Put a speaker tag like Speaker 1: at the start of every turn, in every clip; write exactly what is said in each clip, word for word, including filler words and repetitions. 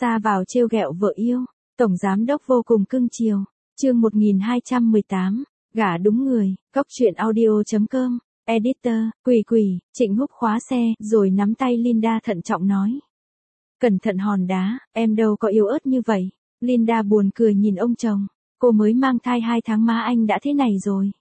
Speaker 1: Xa vào trêu ghẹo vợ yêu, tổng giám đốc vô cùng cưng chiều. Chương một nghìn hai trăm mười tám, gả đúng người, Cốc truyện audio chấm com, editor, Quỷ Quỷ. Trịnh Húc khóa xe, rồi nắm tay Linda thận trọng nói. Cẩn thận hòn đá, em đâu có yếu ớt như vậy. Linda buồn cười nhìn ông chồng, cô mới mang thai hai tháng má anh đã thế này rồi.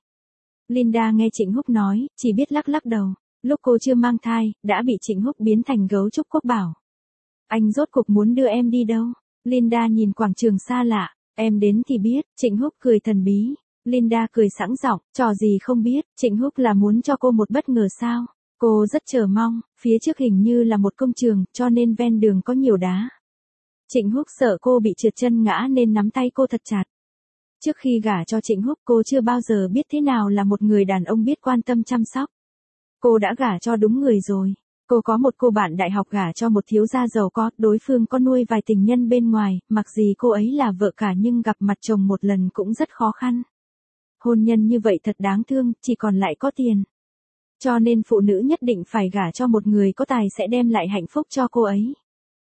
Speaker 1: Linda nghe Trịnh Húc nói, chỉ biết lắc lắc đầu. Lúc cô chưa mang thai, đã bị Trịnh Húc biến thành gấu trúc quốc bảo. Anh rốt cuộc muốn đưa em đi đâu? Linda nhìn quảng trường xa lạ, em đến thì biết. Trịnh Húc cười thần bí. Linda cười sẵn giọng, trò gì không biết. Trịnh Húc là muốn cho cô một bất ngờ sao? Cô rất chờ mong, phía trước hình như là một công trường, cho nên ven đường có nhiều đá. Trịnh Húc sợ cô bị trượt chân ngã nên nắm tay cô thật chặt. Trước khi gả cho Trịnh Húc cô chưa bao giờ biết thế nào là một người đàn ông biết quan tâm chăm sóc. Cô đã gả cho đúng người rồi. Cô có một cô bạn đại học gả cho một thiếu gia giàu có, đối phương có nuôi vài tình nhân bên ngoài, mặc gì cô ấy là vợ cả nhưng gặp mặt chồng một lần cũng rất khó khăn. Hôn nhân như vậy thật đáng thương, chỉ còn lại có tiền. Cho nên phụ nữ nhất định phải gả cho một người có tài sẽ đem lại hạnh phúc cho cô ấy.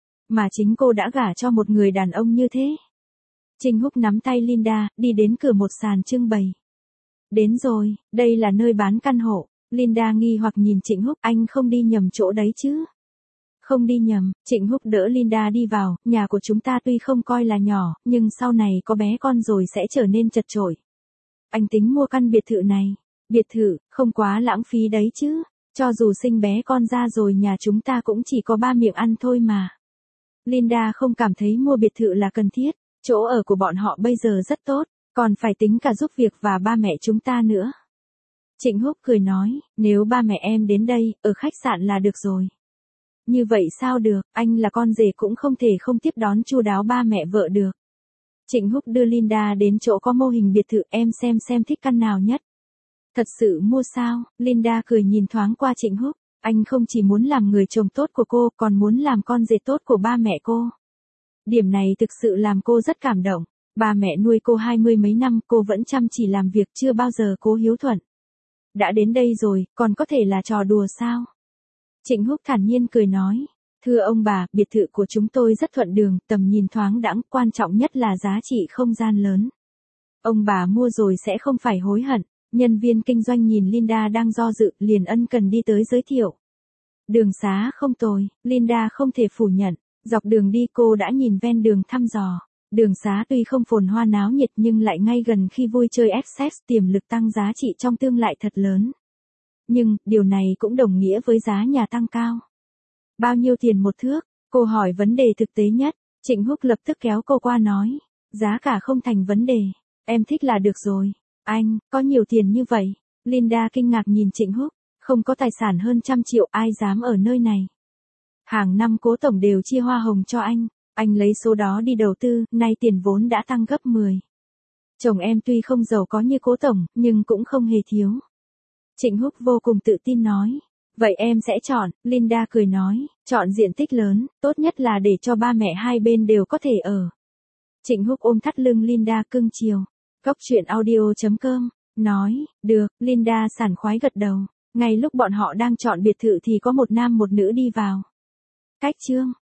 Speaker 1: Mà chính cô đã gả cho một người đàn ông như thế. Trịnh Húc nắm tay Linda, đi đến cửa một sàn trưng bày. Đến rồi, đây là nơi bán căn hộ. Linda nghi hoặc nhìn Trịnh Húc, anh không đi nhầm chỗ đấy chứ? Không đi nhầm. Trịnh Húc đỡ Linda đi vào, nhà của chúng ta tuy không coi là nhỏ, nhưng sau này có bé con rồi sẽ trở nên chật chội. Anh tính mua căn biệt thự này. Biệt thự, không quá lãng phí đấy chứ? Cho dù sinh bé con ra rồi nhà chúng ta cũng chỉ có ba miệng ăn thôi mà. Linda không cảm thấy mua biệt thự là cần thiết, chỗ ở của bọn họ bây giờ rất tốt, còn phải tính cả giúp việc và ba mẹ chúng ta nữa. Trịnh Húc cười nói, nếu ba mẹ em đến đây, ở khách sạn là được rồi. Như vậy sao được, anh là con rể cũng không thể không tiếp đón chu đáo ba mẹ vợ được. Trịnh Húc đưa Linda đến chỗ có mô hình biệt thự, em xem xem thích căn nào nhất. Thật sự mua sao? Linda cười nhìn thoáng qua Trịnh Húc, anh không chỉ muốn làm người chồng tốt của cô, còn muốn làm con rể tốt của ba mẹ cô. Điểm này thực sự làm cô rất cảm động. Ba mẹ nuôi cô hai mươi mấy năm, cô vẫn chăm chỉ làm việc, chưa bao giờ cố hiếu thuận. Đã đến đây rồi, còn có thể là trò đùa sao? Trịnh Húc thản nhiên cười nói, thưa ông bà, biệt thự của chúng tôi rất thuận đường, tầm nhìn thoáng đãng, quan trọng nhất là giá trị không gian lớn. Ông bà mua rồi sẽ không phải hối hận. Nhân viên kinh doanh nhìn Linda đang do dự, liền ân cần đi tới giới thiệu. Đường xá không tồi, Linda không thể phủ nhận. Dọc đường đi cô đã nhìn ven đường thăm dò. Đường xá tuy không phồn hoa náo nhiệt nhưng lại ngay gần khi vui chơi Essex, tiềm lực tăng giá trị trong tương lai thật lớn. Nhưng, điều này cũng đồng nghĩa với giá nhà tăng cao. Bao nhiêu tiền một thước? Cô hỏi vấn đề thực tế nhất. Trịnh Húc lập tức kéo cô qua nói. Giá cả không thành vấn đề. Em thích là được rồi. Anh, có nhiều tiền như vậy? Linda kinh ngạc nhìn Trịnh Húc. Không có tài sản hơn trăm triệu, ai dám ở nơi này. Hàng năm Cố tổng đều chia hoa hồng cho anh. Anh lấy số đó đi đầu tư, nay tiền vốn đã tăng gấp mười. Chồng em tuy không giàu có như Cố tổng, nhưng cũng không hề thiếu. Trịnh Húc vô cùng tự tin nói. Vậy em sẽ chọn, Linda cười nói, chọn diện tích lớn, tốt nhất là để cho ba mẹ hai bên đều có thể ở. Trịnh Húc ôm thắt lưng Linda cưng chiều. Cốc truyện audio chấm com, nói, được, Linda sảng khoái gật đầu. Ngay lúc bọn họ đang chọn biệt thự thì có một nam một nữ đi vào. Cách chương.